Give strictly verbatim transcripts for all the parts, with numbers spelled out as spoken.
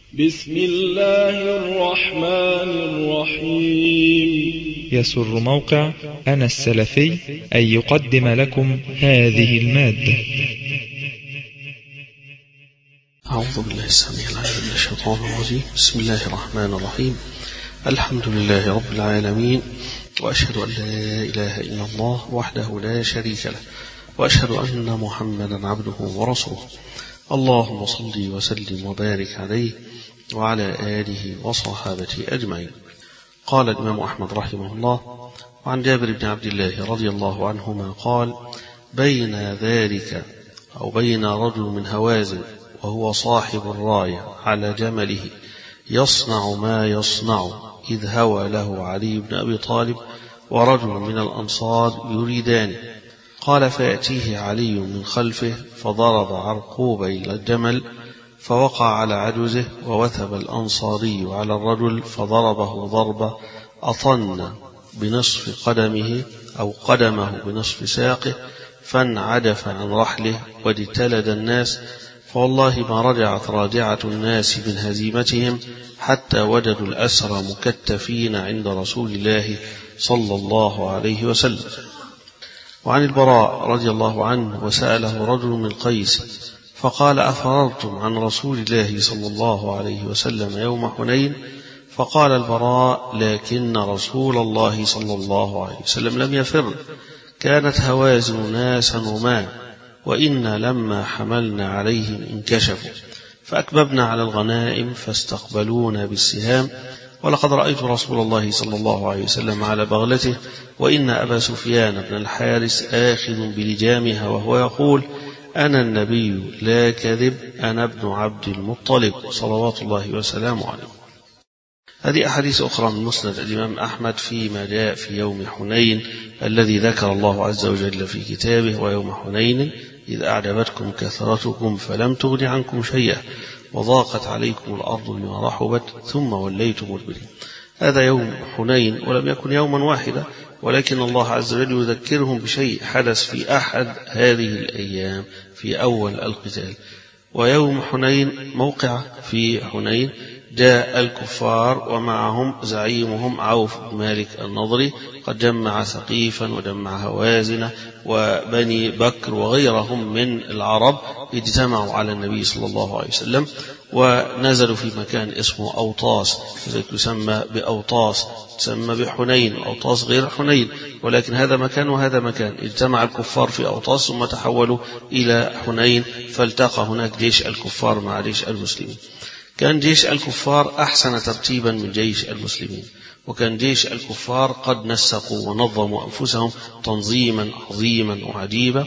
بسم الله الرحمن الرحيم. يسر موقع أنا السلفي أن يقدم لكم هذه المادة. أعوذ بالله السميع العليم من الشيطان الرجيم. بسم الله الرحمن الرحيم. الحمد لله رب العالمين، وأشهد أن لا إله إلا الله وحده لا شريك له، وأشهد أن محمدا عبده ورسوله. اللهم صل وسلم وبارك عليه وعلى آله وصحابته أجمعين. قال الإمام أحمد رحمه الله: وعن جابر بن عبد الله رضي الله عنهما قال: بين ذلك أو بين رجل من هوازن وهو صاحب الراية على جمله يصنع ما يصنع إذ هوى له علي بن أبي طالب ورجل من الأنصار يريدان. قال: فيأتيه علي من خلفه فضرب عرقوبي الجمل فوقع على عجزه، ووثب الأنصاري على الرجل فضربه ضربة أطن بنصف قدمه أو قدمه بنصف ساقه، فانعدف عن رحله واجتلد الناس، فوالله ما رجعت راجعة الناس من هزيمتهم حتى وجدوا الأسرى مكتفين عند رسول الله صلى الله عليه وسلم. وعن البراء رضي الله عنه: وسأله رجل من قيس فقال: أفررتم عن رسول الله صلى الله عليه وسلم يوم حنين؟ فقال البراء: لكن رسول الله صلى الله عليه وسلم لم يفر، كانت هوازن ناسا رماة، وإنا لما حملنا عليهم انكشفوا، فأكببنا على الغنائم فاستقبلونا بالسهام، ولقد رأيت رسول الله صلى الله عليه وسلم على بغلته، وإن أبا سفيان بن الحارث آخذ بلجامها وهو يقول: أنا النبي لا كذب، أنا ابن عبد المطلب صلوات الله وسلامه عليه. هذه أحاديث أخرى من مسند الإمام أحمد فيما جاء في يوم حنين الذي ذكر الله عز وجل في كتابه: ويوم حنين إذ أعجبتكم كثرتكم فلم تغن عنكم شيئا وضاقت عليكم الأرض بما رحبت ثم وليتم مدبرين. هذا يوم حنين، ولم يكن يوما واحدا، ولكن الله عز وجل يذكرهم بشيء حدث في أحد هذه الأيام في أول القتال. ويوم حنين موقع في حنين جاء الكفار ومعهم زعيمهم عوف بن مالك النضري، قد جمع ثقيفا وجمع هوازن وبني بكر وغيرهم من العرب، اجتمعوا على النبي صلى الله عليه وسلم ونزلوا في مكان اسمه أوطاس، يسمى بأوطاس، تسمى بحنين، أوطاس غير حنين، ولكن هذا مكان وهذا مكان. اجتمع الكفار في أوطاس ثم تحولوا إلى حنين، فالتقى هناك جيش الكفار مع جيش المسلمين. كان جيش الكفار أحسن ترتيبا من جيش المسلمين، وكان جيش الكفار قد نسقوا ونظموا أنفسهم تنظيما عظيما وعجيبا.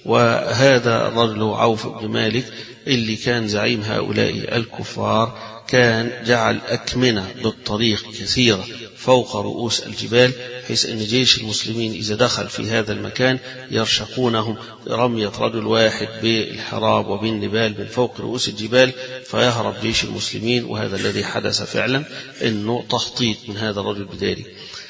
وهذا الرجل عوف بن مالك اللي كان زعيم هؤلاء الكفار كان جعل أكمنة بالطريق كثيرة فوق رؤوس الجبال، حيث أن جيش المسلمين إذا دخل في هذا المكان يرشقونهم رمية رجل واحد بالحراب وبالنبال من فوق رؤوس الجبال فيهرب جيش المسلمين. وهذا الذي حدث فعلا، أنه تخطيط من هذا الرجل بذلك.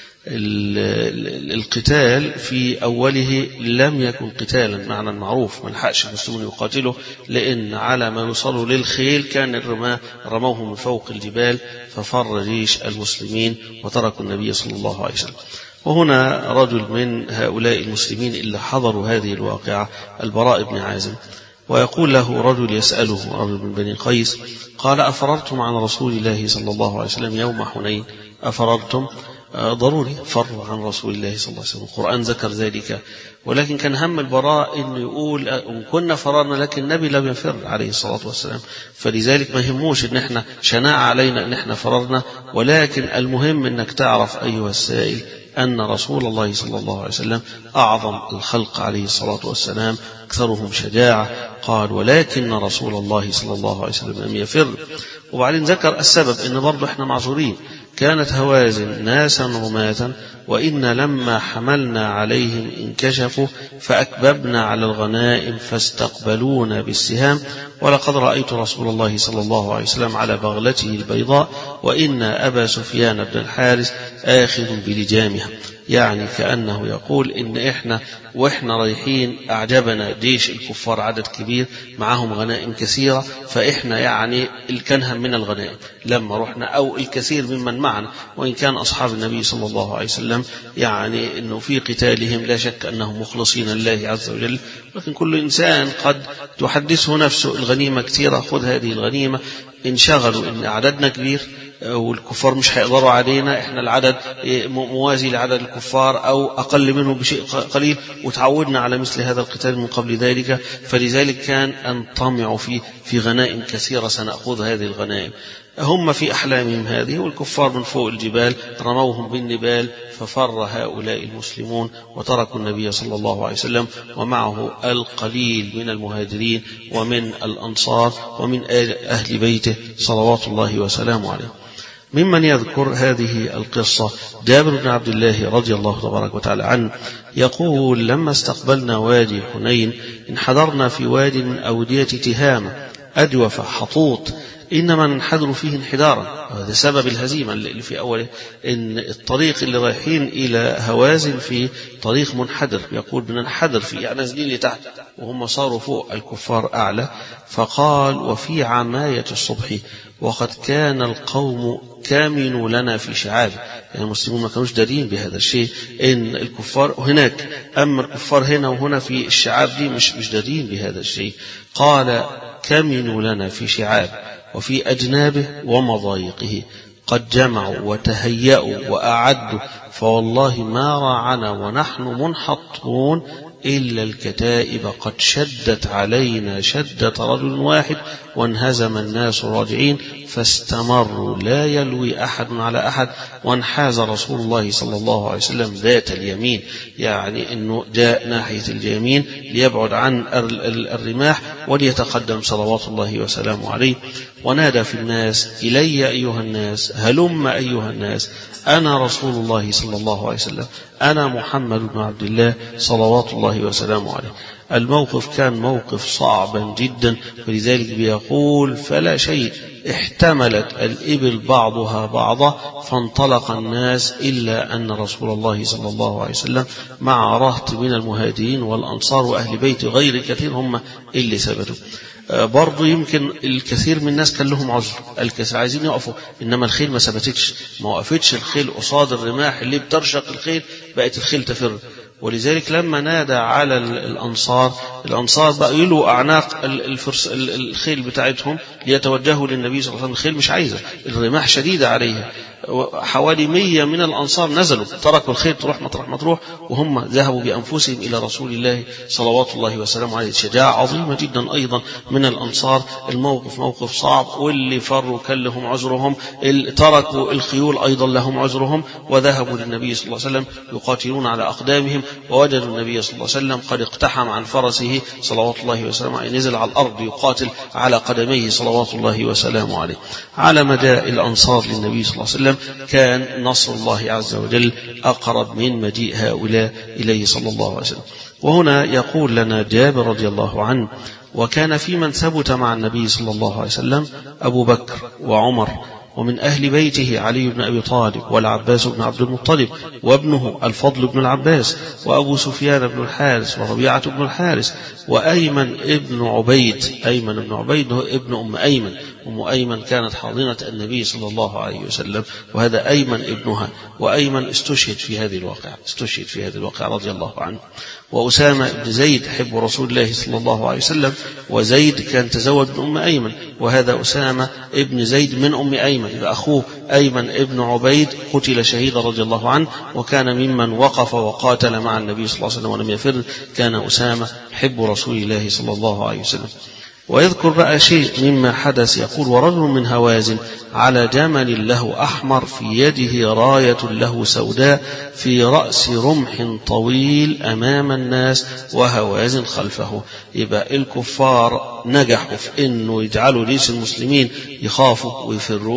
القتال في أوله لم يكن قتالا معنى معروف، ما لحقش المسلمون يقاتلوا، لأن على ما يوصلوا للخيل كان الرماة رموه من فوق الجبال، ففر جيش المسلمين وتركوا النبي صلى الله عليه وسلم. وهنا رجل من هؤلاء المسلمين اللي حضروا هذه الواقعة، البراء بن عازم، ويقول له رجل يسأله، رجل من بني قيس، قال: أفررتم عن رسول الله صلى الله عليه وسلم يوم حنين؟ أفررتم؟ ضروري فروا عن رسول الله صلى الله عليه وسلم، القرآن ذكر ذلك، ولكن كان هم البراء أنه يقول إن كنا فررنا لكن النبي لم يفر عليه الصلاة والسلام، فلذلك ما يهموش إن احنا شناع علينا إن احنا فررنا، ولكن المهم أنك تعرف أيها السائل أن رسول الله صلى الله عليه وسلم أعظم الخلق عليه الصلاة والسلام، أكثرهم شجاعة. قال: ولكن رسول الله صلى الله عليه وسلم لم يفر. وبعدين ذكر السبب، إن برضو احنا معذورين، كانت هوازن ناسا رماة، وإن لما حملنا عليهم انكشفوا فأكببنا على الغنائم فاستقبلونا بالسهام، ولقد رأيت رسول الله صلى الله عليه وسلم على بغلته البيضاء، وإن أبا سفيان بن الحارث آخذ بلجامها. يعني كأنه يقول إن إحنا وإحنا رايحين أعجبنا جيش الكفار عدد كبير معهم غنائم كثيرة، فإحنا يعني الكنهم من الغنائم لما رحنا، أو الكثير ممن معنا، وإن كان أصحاب النبي صلى الله عليه وسلم يعني إنه في قتالهم لا شك أنهم مخلصين لله عز وجل، لكن كل إنسان قد تحدثه نفسه الغنيمة كثيرة، خذ هذه الغنيمة، انشغلوا إن عددنا كبير والكفار مش هيقدروا علينا، احنا العدد موازي لعدد الكفار او اقل منهم بشيء قليل، وتعودنا على مثل هذا القتال من قبل ذلك، فلذلك كان ان طمعوا في في غنائم كثيرة سنأخذ هذه الغنائم. هم في أحلامهم هذه، والكفار من فوق الجبال رموهم بالنبال، ففر هؤلاء المسلمون وتركوا النبي صلى الله عليه وسلم ومعه القليل من المهاجرين ومن الأنصار ومن أهل بيته صلوات الله وسلامه عليه. ممن يذكر هذه القصة جابر بن عبد الله رضي الله تبارك وتعالى عنه يقول: لما استقبلنا وادي حنين انحدرنا في واد من أودية تهامة أجوف حطوط، إنما ننحدر فيه انحدارا، وهذا سبب الهزيمة اللي في أوله، إن الطريق اللي رايحين إلى هوازن في طريق منحدر، يقول بننحدر فيه يعني نازلين لتحت وهم صاروا فوق الكفار أعلى. فقال: وفي عماية الصبح وقد كان القوم كامنوا لنا في شعاب، يعني المسلمون ما كانوش دارين بهذا الشيء، إن الكفار هناك، أما الكفار هنا وهنا في الشعاب دي مش مش دارين بهذا الشيء. قال: كامنوا لنا في شعاب وفي أجنابه ومضايقه، قد جمعوا وتهيأوا وأعدوا، فوالله ما راعنا ونحن منحطون إلا الكتائب قد شدت علينا شدة رجل واحد، وانهزم الناس راجعين، فاستمروا لا يلوي أحد على أحد، وانحاز رسول الله صلى الله عليه وسلم ذات اليمين، يعني أنه جاء ناحية اليمين ليبعد عن الرماح وليتقدم صلوات الله وسلامه عليه، ونادى في الناس: إلي أيها الناس، هلم أيها الناس، أنا رسول الله صلى الله عليه وسلم، أنا محمد بن عبد الله صلوات الله وسلامه عليه. الموقف كان موقف صعبا جدا، ولذلك بيقول: فلا شيء احتملت الإبل بعضها بعضا فانطلق الناس، إلا أن رسول الله صلى الله عليه وسلم مع رهط من المهاجرين والأنصار وأهل بيت غير كثير هم اللي ثبتوا. برضو يمكن الكثير من الناس كان لهم عذر، الكثير عايزين يقفوا، إنما الخيل ما ثبتتش، ما وقفتش الخيل قصاد الرماح اللي بترشق الخيل، بقت الخيل تفر. ولذلك لما نادى على الأنصار، الأنصار بقى يلوا أعناق الفرس الخيل بتاعتهم ليتوجهوا للنبي صلى الله عليه وسلم، الخيل مش عايزة، الرماح شديدة عليها. حوالي مية من الأنصار نزلوا تركوا الخيل تروح مطرح مطروح، وهم ذهبوا بأنفسهم إلى رسول الله صلوات الله وسلامه عليه. شجاعة عظيمة جدا أيضا من الأنصار. الموقف موقف صعب، واللي فروا كان لهم عذرهم، تركوا الخيول أيضا لهم عذرهم، وذهبوا للنبي صلى الله عليه وسلم يقاتلون على أقدامهم، ووجدوا النبي صلى الله عليه وسلم قد اقتحم عن فرسه صلوات الله وسلامه عليه، نزل على الأرض يقاتل على قدميه صلوات الله وسلامه عليه. على مدى الأنصار للنبي صلى الله عليه وسلم كان نصر الله عز وجل أقرب من مجيء هؤلاء إليه صلى الله عليه وسلم. وهنا يقول لنا جابر رضي الله عنه: وكان في من ثبت مع النبي صلى الله عليه وسلم أبو بكر وعمر، ومن أهل بيته علي بن أبي طالب والعباس بن عبد المطلب وابنه الفضل بن العباس وأبو سفيان بن الحارث وربيعة بن الحارث وأيمن ابن عبيد. أيمن بن عبيد هو ابن أم أيمن، أم أيمن كانت حاضنة النبي صلى الله عليه وسلم، وهذا أيمن ابنها، وأيمن استشهد في هذه الواقعة استشهد في هذه الواقعة رضي الله عنه. وأسامة بن زيد حب رسول الله صلى الله عليه وسلم، وزيد كان تزوج من أم أيمن، وهذا أسامة ابن زيد من أم أيمن، فأخوه أيمن ابن عبيد قتل شهيدا رضي الله عنه، وكان ممن وقف وقاتل مع النبي صلى الله عليه وسلم ولم يفر، كان أسامة حب رسول الله صلى الله عليه وسلم. ويذكر بقى شيء مما حدث، يقول: ورجل من هوازن على جمل له أحمر، في يده راية له سوداء، في رأس رمح طويل أمام الناس، وهوازن خلفه. يبقى الكفار نجحوا في أنه يجعلوا جيش المسلمين يخافوا ويفرون،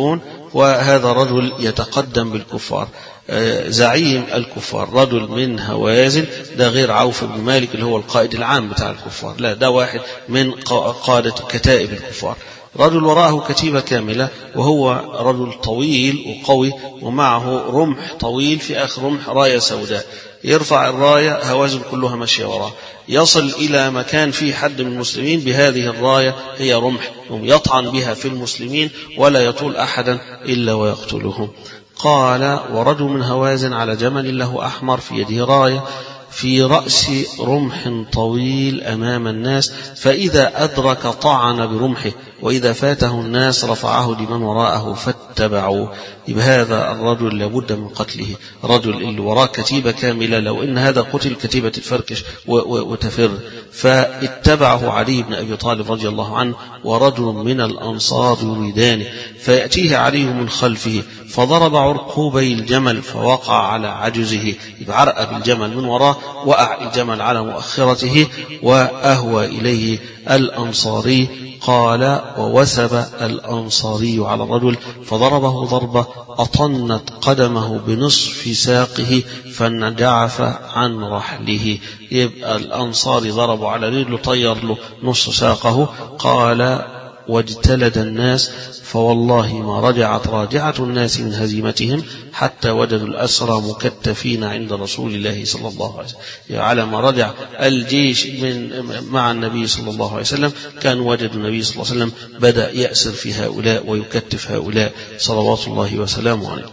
وهذا رجل يتقدم بالكفار، زعيم الكفار، رجل من هوازن، ده غير عوف بن مالك اللي هو القائد العام بتاع الكفار، لا ده واحد من قادة كتائب الكفار. رجل وراءه كتيبة كاملة، وهو رجل طويل وقوي ومعه رمح طويل، في آخر رمح راية سوداء، يرفع الراية هوازن كلها ماشية وراه، يصل إلى مكان فيه حد من المسلمين بهذه الراية، هي رمح يطعن بها في المسلمين ولا يطول أحدا إلا ويقتلهم. قال: ورجل من هوازن على جمل له أحمر في يده راية في رأس رمح طويل أمام الناس، فإذا أدرك طعن برمحه، وإذا فاته الناس رفعه لمن وراءه فاتبعوه. بهذا الرجل لابد من قتله، رجل اللي وراه كتيبة كاملة، لو إن هذا قتل كتيبة تفركش وتفر. فاتبعه علي بن أبي طالب رضي الله عنه ورجل من الأنصار يريدانه، فيأتيه علي من خلفه فضرب عرقوبي الجمل فوقع على عجزه، عرق بالجمل من وراه، وقع الجمل على مؤخرته، وأهوى إليه الأنصاري. قال: ووثب الأنصاري على الرجل فضربه ضربة أطنت قدمه بنصف ساقه فانجعف عن رحله. يبقى الأنصاري ضربوا على رجله طير له نصف ساقه. قال: واجتلد الناس، فوالله ما رجعت راجعة الناس من هزيمتهم حتى وجدوا الأسرى مكتفين عند رسول الله صلى الله عليه وسلم. يعني على ما رجع الجيش من مع النبي صلى الله عليه وسلم كان وجد النبي صلى الله عليه وسلم بدأ يأسر في هؤلاء ويكتف هؤلاء صلوات الله وسلامه عليه.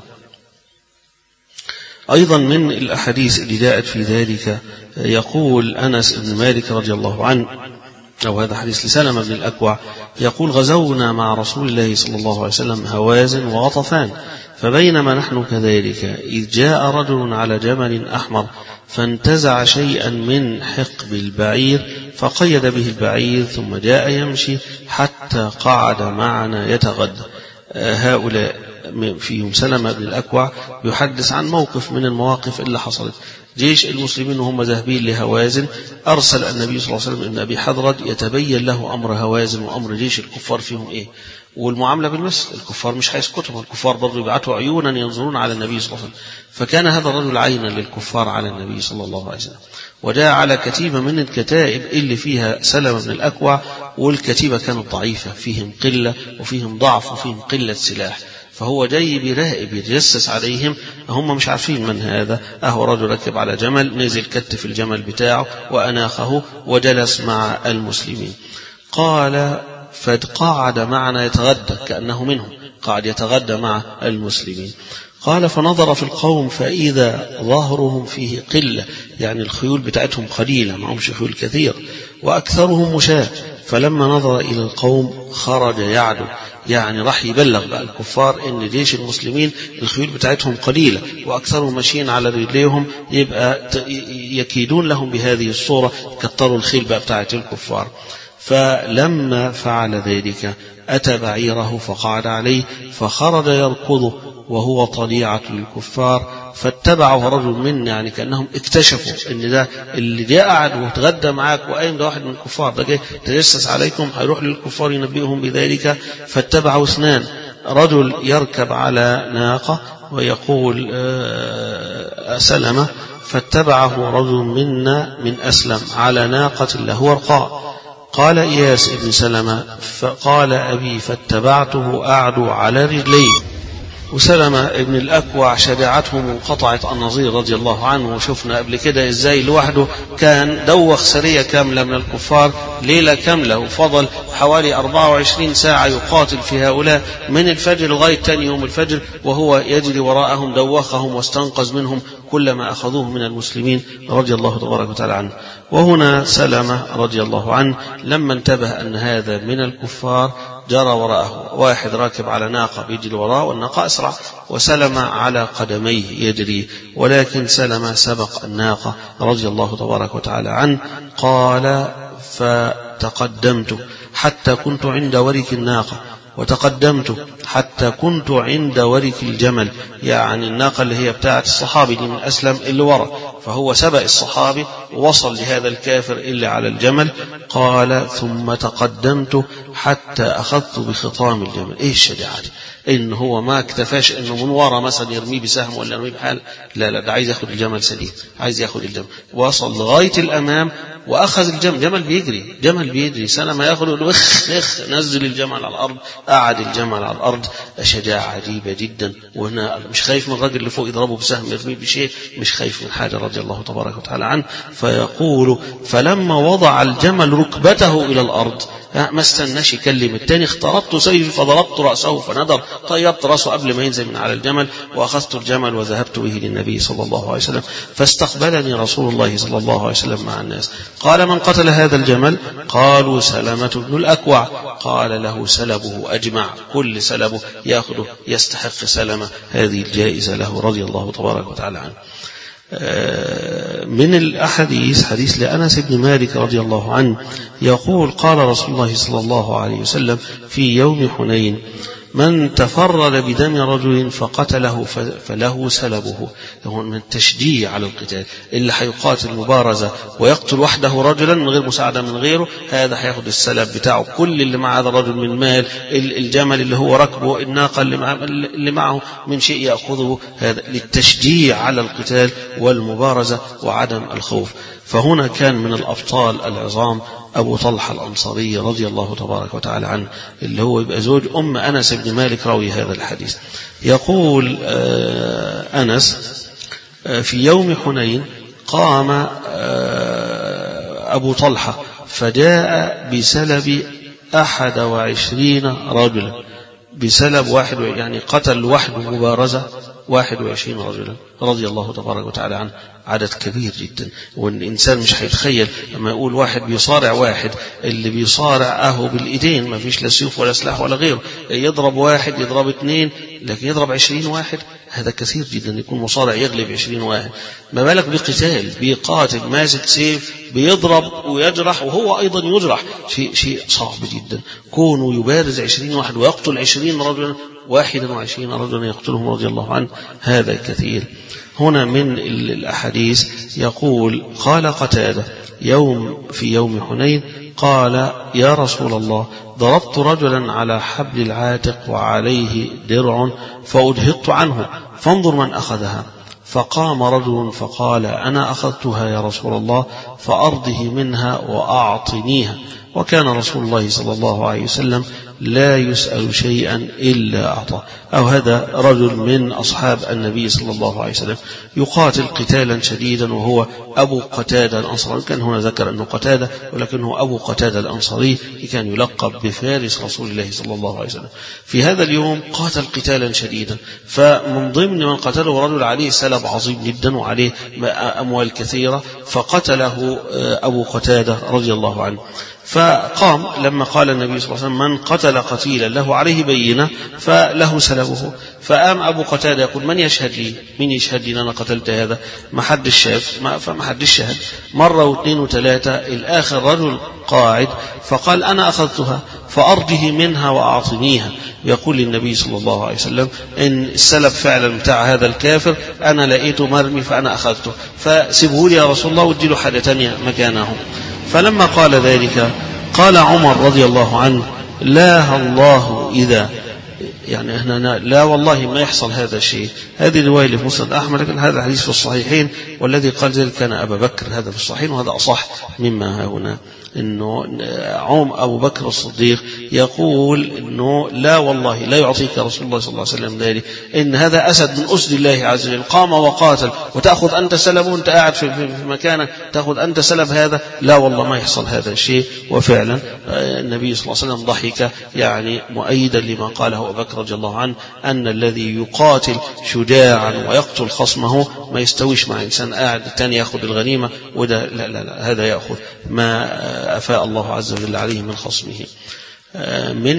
أيضا من الأحاديث اللي جاءت في ذلك يقول أنس بن مالك رضي الله عنه، أو هذا حديث لسلمة بن الأكوع، يقول: غزونا مع رسول الله صلى الله عليه وسلم هوازن وغطفان، فبينما نحن كذلك إذ جاء رجل على جمل أحمر فانتزع شيئا من حقب البعير فقيد به البعير، ثم جاء يمشي حتى قعد معنا يتغدى. هؤلاء فيهم سلمة بن الأكوع يحدث عن موقف من المواقف اللي حصلت. جيش المسلمين وهم ذاهبين لهوازن أرسل النبي صلى الله عليه وسلم ابن أبي حضرد يتبين له أمر هوازن وأمر جيش الكفار فيهم إيه، والمعاملة بالمثل، الكفار مش هيسكتوا، الكفار برضو يبعثوا عيونا ينظرون على النبي صلى الله عليه وسلم. فكان هذا الرجل عينا للكفار على النبي صلى الله عليه وسلم، وجاء على كتيبة من الكتائب اللي فيها سلمة بن الأكوع، والكتيبة كانت ضعيفة، فيهم قلة وفيهم ضعف وفيهم قلة سلاح، فهو جاي بيراقب يتجسس عليهم، هم مش عارفين من هذا. أهو رجل ركب على جمل، نزل كتف الجمل بتاعه وأناخه وجلس مع المسلمين. قال: فقعد معنا يتغدى، كأنه منهم، قاعد يتغدى مع المسلمين. قال: فنظر في القوم فإذا ظهرهم فيه قلة، يعني الخيول بتاعتهم قليلة، معهمش خيول كثير، وأكثرهم مشاة. فلما نظر إلى القوم خرج يعدو، يعني راح يبلغ بقى الكفار ان جيش المسلمين الخيول بتاعتهم قليلة واكثرهم ماشيين على رجليهم، يبقى يكيدون لهم بهذه الصورة، كتروا الخيل بقى بتاعت الكفار. فلما فعل ذلك أتى بعيره فقعد عليه، فخرج يركضه وهو طليعة للكفار، فاتبعه رجل من، يعني كأنهم اكتشفوا ان ده اللي جاء قعد وتغدى معاك وقايم ده واحد من الكفار، ده جاي تجسس عليكم، هيروح للكفار ينبئهم بذلك. فاتبعوا اثنان، رجل يركب على ناقة ويقول سلمة، فاتبعه رجل منا من أسلم على ناقة له ورقاء. قال إياس بن سلمة: فقال أبي فاتبعته أعدو على رجليه. وسلمة ابن الأكوع شجاعته منقطعة النظير رضي الله عنه، وشفنا قبل كده ازاي لوحده كان دوخ سرية كاملة من الكفار ليلة كاملة، وفضل حوالي أربعة وعشرين ساعة يقاتل في هؤلاء من الفجر لغاية تاني يوم الفجر، وهو يجري وراءهم، دوخهم واستنقذ منهم كل ما أخذوه من المسلمين رضي الله تبارك وتعالى عنه. وهنا سلمة رضي الله عنه لما انتبه أن هذا من الكفار جرى وراءه، واحد راكب على ناقة بيجري وراءه والناقة أسرع، وسلم على قدميه يجري، ولكن سلم سبق الناقة رضي الله تبارك وتعالى عنه. قال: فتقدمت حتى كنت عند ورك الناقة، وتقدمت حتى كنت عند ورك الجمل، يعني الناقة اللي هي بتاعت الصحابي دي من أسلم اللي ورا، فهو سبق الصحابي ووصل لهذا الكافر اللي على الجمل. قال: ثم تقدمت حتى أخذت بخطام الجمل. إيه الشجاعة دي؟ إن هو ما اكتفاش إنه من ورا مثلا يرميه بسهم ولا يرميه بحال، لا لا، ده عايز ياخد الجمل سليم، عايز ياخد الجمل، وصل لغاية الأمام وأخذ الجمل. جمل بيجري، جمل بيجري سنة ما ياخد يقول اخ اخ، نزل الجمل على الأرض، قعد الجمل على الأرض. شجاعة عجيبة جدا. وهنا مش خايف من الرجل اللي فوق يضربه بسهم يرميه بشيء، مش خايف من حاجة رضي الله تبارك وتعالى عنه. فيقول فلما وضع الجمل ركبته إلى الأرض، ما استناش يكلم التاني، اخترطت سيفي فضربت رأسه فندر، طيبت رأسه قبل ما ينزل من على الجمل، وأخذت الجمل وذهبت به للنبي صلى الله عليه وسلم. فاستقبلني رسول الله صلى الله عليه وسلم مع الناس. قال من قتل هذا الجمل؟ قالوا سلمة بن الأكوع. قال له سلبه أجمع، كل سلبه يأخذه يستحق سلمة، هذه الجائزة له رضي الله تبارك وتعالى عنه. من الأحاديث حديث لأنس بن مالك رضي الله عنه يقول قال رسول الله صلى الله عليه وسلم في يوم حنين من تفرد بدم رجل فقتله فله سلبه. من التشجيع على القتال، اللي حيقاتل مبارزة ويقتل وحده رجلا من غير مساعدة من غيره، هذا حياخد السلب بتاعه، كل اللي مع هذا الرجل من مال، الجمل اللي هو ركبه، الناقة اللي معه من شيء يأخذه، هذا للتشجيع على القتال والمبارزة وعدم الخوف. فهنا كان من الأبطال العظام أبو طلحة الأنصاري رضي الله تبارك وتعالى عنه، اللي هو يبقى زوج أم أنس بن مالك راوي هذا الحديث. يقول أنس في يوم حنين قام أبو طلحة فجاء بسلب أحد وعشرين رجلا، بسلب واحد، يعني قتل وحده مبارزة واحد وعشرين رجلا رضي الله تبارك وتعالى عنه، عدد كبير جدا. والإنسان مش هيتخيل لما يقول واحد بيصارع واحد، اللي بيصارع أهو بالإيدين، ما فيش لا سيوف ولا سلاح ولا غيره، يضرب واحد يضرب اثنين، لكن يضرب عشرين واحد، هذا كثير جدا يكون مصارع يغلب عشرين واحد. ما بالك بقتال، بيقاتل ماسك سيف بيضرب ويجرح وهو أيضا يجرح، شيء شيء صعب جدا. كونه يبارز عشرين واحد ويقتل عشرين رجلا، واحدا وعشرين رجلا يقتلهم رضي الله عنه، هذا كثير. هنا من الأحاديث يقول قال قتادة يوم في يوم حنين قال يا رسول الله ضربت رجلا على حبل العاتق وعليه درع فأجهضت عنه فانظر من أخذها. فقام رجل فقال أنا أخذتها يا رسول الله فأرضه منها وأعطنيها. وكان رسول الله صلى الله عليه وسلم لا يسأل شيئا إلا أعطاه. أو هذا رجل من أصحاب النبي صلى الله عليه وسلم يقاتل قتالا شديدا، وهو أبو قتادة الأنصاري. كان هنا ذكر أنه قتادة، ولكنه أبو قتادة الأنصاري، كان يلقب بفارس رسول الله صلى الله عليه وسلم. في هذا اليوم قاتل قتالا شديدا، فمن ضمن من قتله رجل عليه سلب عظيم جدا وعليه أموال كثيرة، فقتله أبو قتادة رضي الله عنه. فقام لما قال النبي صلى الله عليه وسلم من قتل قتيلا له عليه بينة فله سلبه. فقام أبو قتادة يقول من يشهد لي، من يشهد لي أن أنا قتلت هذا؟ ما حد شاف، فما حد شهد. مرة واثنين وثلاثة، الآخر رجل قاعد فقال أنا أخذتها فأرضه منها وأعطنيها. يقول للنبي صلى الله عليه وسلم إن السلب فعلا بتاع هذا الكافر أنا لقيته مرمي فأنا أخذته، فسيبه لي يا رسول الله وادي له حاجة تانية مكانه. فلما قال ذلك قال عمر رضي الله عنه لا الله إذا، يعني احنا لا والله ما يحصل هذا الشيء. هذه الرواية اللي في مسند أحمد، لكن هذا الحديث في الصحيحين، والذي قال ذلك كان أبا بكر، هذا في الصحيحين، وهذا أصح مما هنا. إنه عم أبو بكر الصديق يقول إنه لا والله لا يعطيك رسول الله صلى الله عليه وسلم ذلك، إن هذا أسد من أسد الله عز وجل قام وقاتل وتأخذ أنت سلبه، وأنت قاعد في مكانك تأخذ أنت سلب هذا، لا والله ما يحصل هذا الشيء. وفعلا النبي صلى الله عليه وسلم ضحك، يعني مؤيدا لما قاله أبو بكر رضي الله عنه أن الذي يقاتل شجاعا ويقتل خصمه ما يستويش مع إنسان قاعد الثاني يأخذ الغنيمة وده لا لا لا، هذا يأخذ ما أفاء الله عز وجل عليه من خصمه. من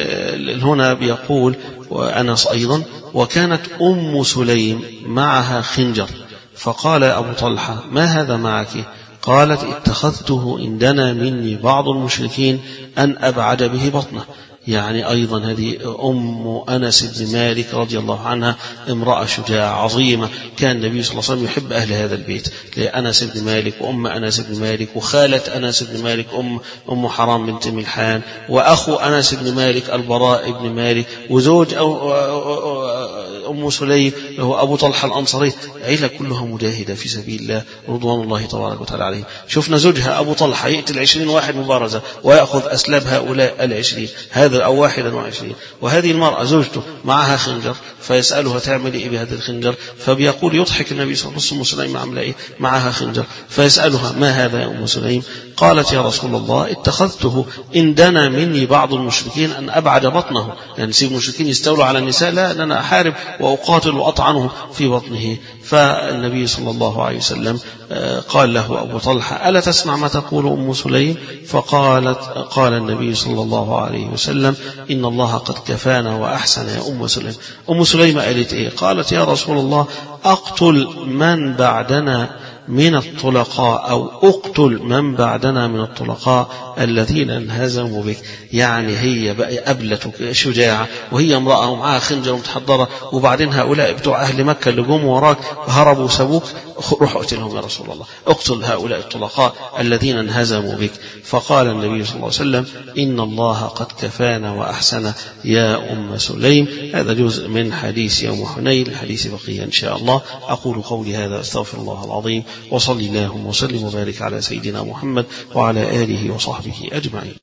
هنا بيقول وأنس أيضا وكانت أم سليم معها خنجر، فقال أبو طلحة ما هذا معك؟ قالت اتخذته إن دنا مني بعض المشركين أن أبعد به بطنه. يعني أيضا هذه أم أنس بن مالك رضي الله عنها امرأة شجاعة عظيمة، كان النبي صلى الله عليه وسلم يحب أهل هذا البيت، لأنس بن مالك وأم أنس بن مالك وخالة أنس بن مالك أم أم حرام بنت ملحان، وأخو أنس بن مالك البراء بن مالك، وزوج أو أم سليم هو أبو طلحة الأنصاري، عيلة كلها مجاهدة في سبيل الله رضوان الله تبارك وتعالى عليهم. شفنا زوجها أبو طلحة يقتل عشرين واحد مبارزة ويأخذ أسلاب هؤلاء العشرين، هذا أو واحدا وعشرين. وهذه المرأة زوجته معها خنجر فيسألها تعمل إيه بهذا الخنجر، فبيقول يضحك النبي صلى الله عليه وسلم أم سليم عاملة إيه معها خنجر، فيسألها ما هذا يا أم سليم؟ قالت يا رسول الله اتخذته إن دنا مني بعض المشركين أن أبعد بطنه، يعني سيب المشركين يستولوا على النساء، لا أنا أحارب وأقاتل وأطعنه في بطنه. فالنبي صلى الله عليه وسلم قال له أبو طلحة ألا تسمع ما تقول أم سليم؟ فقالت قال النبي صلى الله عليه وسلم إن الله قد كفانا وأحسن يا أم سليم. أم سليم قالت إيه؟ قالت يا رسول الله أقتل من بعدنا من الطلقاء أو أقتل من بعدنا من الطلقاء الذين انهزموا بك، يعني هي بقى قبلتك شجاعة وهي امرأة ومعها خنجر متحضرة، وبعدين هؤلاء بتوع أهل مكة اللي جم وراك هربوا وسابوك، روح اقتلهم يا رسول الله، اقتل هؤلاء الطلقاء الذين انهزموا بك. فقال النبي صلى الله عليه وسلم إن الله قد كفانا وأحسن يا أم سليم. هذا جزء من حديث يوم حنين، الحديث بقية إن شاء الله. أقول قولي هذا أستغفر الله العظيم، وصلي اللهم وسلم وبارك على سيدنا محمد وعلى آله وصحبه أجمعين.